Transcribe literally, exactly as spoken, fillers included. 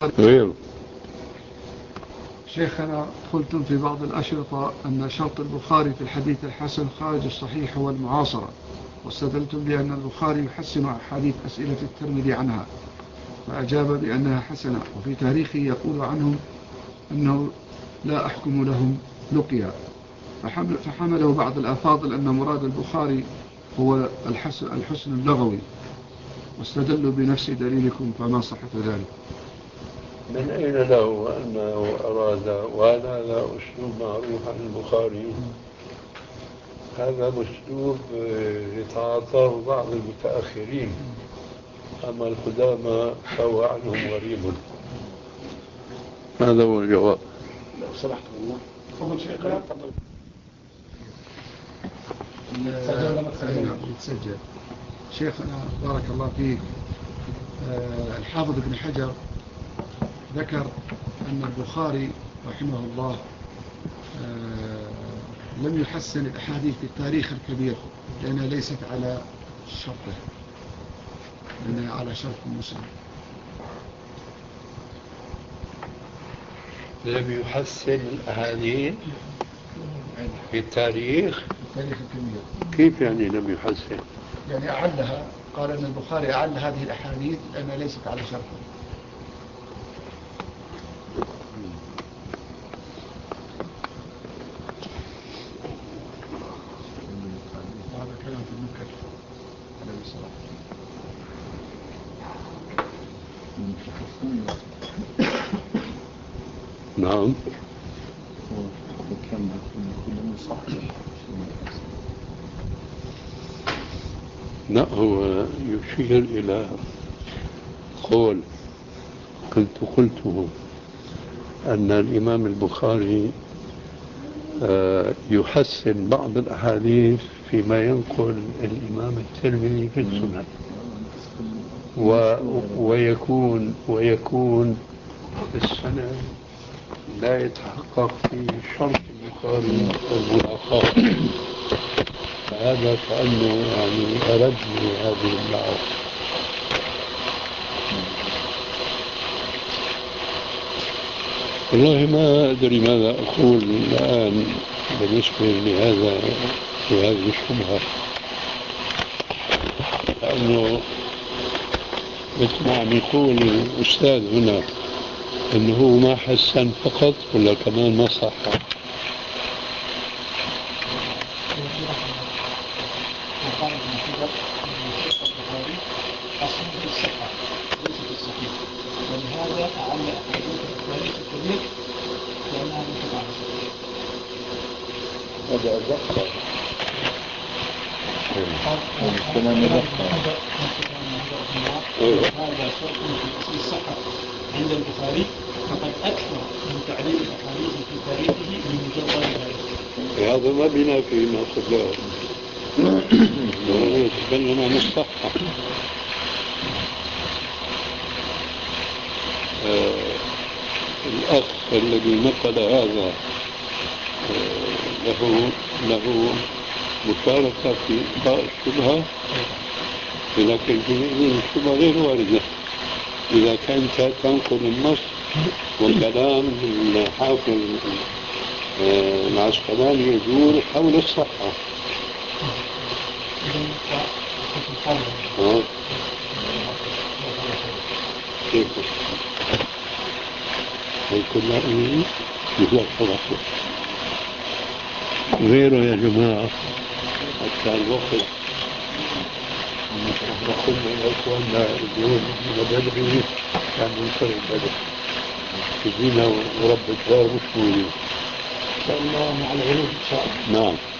غيره. شيخنا، قلتم في بعض الأشرطة أن شرط البخاري في الحديث الحسن خارج الصحيح والمعاصرة، واستدلتم بأن البخاري يحسن أحاديث أسئلة الترمذي عنها، فأجاب بأنها حسنة، وفي تاريخه يقول عنهم أنه لا أحكم لهم لقيا، فحمله بعض الأفاضل أن مراد البخاري هو الحسن, الحسن اللغوي، واستدلوا بنفس دليلكم، فما صحة ذلك؟ من أين له أنه أراد؟ وهذا أسلوب معروف عن البخاري، هذا أسلوب يتعاطاه بعض المتأخرين، أما القدامى فهو عنهم غريب. هذا هو الجواب. لو سمحت والله. تفضل شيخنا. تفضل. يتسجل. شيخنا بارك الله فيك، آه الحافظ ابن حجر ذكر أن البخاري رحمه الله آه لم يحسن الأحاديث في التاريخ الكبير لأنها ليست على شرطه، لأنها على شرط مسلم. لم يحسن الأحاديث في التاريخ التاريخ الكبير. كيف يعني لم يحسن؟ يعني أعلها، قال أن البخاري أعل هذه الأحاديث لأنها ليست على شرطه. هذا كلام في المنكر عليه الصلاة نعم. لا، هو يشير إلى قول كنت قلته أن الإمام البخاري يحسن بعض الأحاديث فيما ينقل الإمام الترمذي في السنن، و ويكون ويكون السنن لا يتحقق في شرط البخاري والملاقاة، فهذا كأنه يعني أرد هذه اللعبة. والله ما أدري ماذا أقول الآن بالنسبة لهذا لهذه الشبهة، لأنه مثل ما عم يقول الأستاذ هنا أنه ما حسن فقط ولا كمان ما صح. ولهذا أعلى أحاديث التاريخ الكبير لأنها متبعة. هذا أدق. هذا شرط في الصحة عند البخاري، فقد أكثر من تعليل الأحاديث في تاريخه من مجرد ذلك. هذا ما بينافي ما قبله، يتكلم عن الصحة. آه الأخ الذي نقل هذا آه له له مشاركة في إلقاء الشبهة، لكن الشبهة غير واردة إذا كانت تنقل النص وكلام الحافظ آه العسقلاني يدور حول الصحة. آه. كيف هيكون رأيي يهلك فرصه غيره يا جماعة حتى الوقت نقول من أخواننا اليوم مدلعي كان منكر البلد تجينا ورب الدار مش مولي إن شاء الله مع الغروب إن شاء الله. نعم.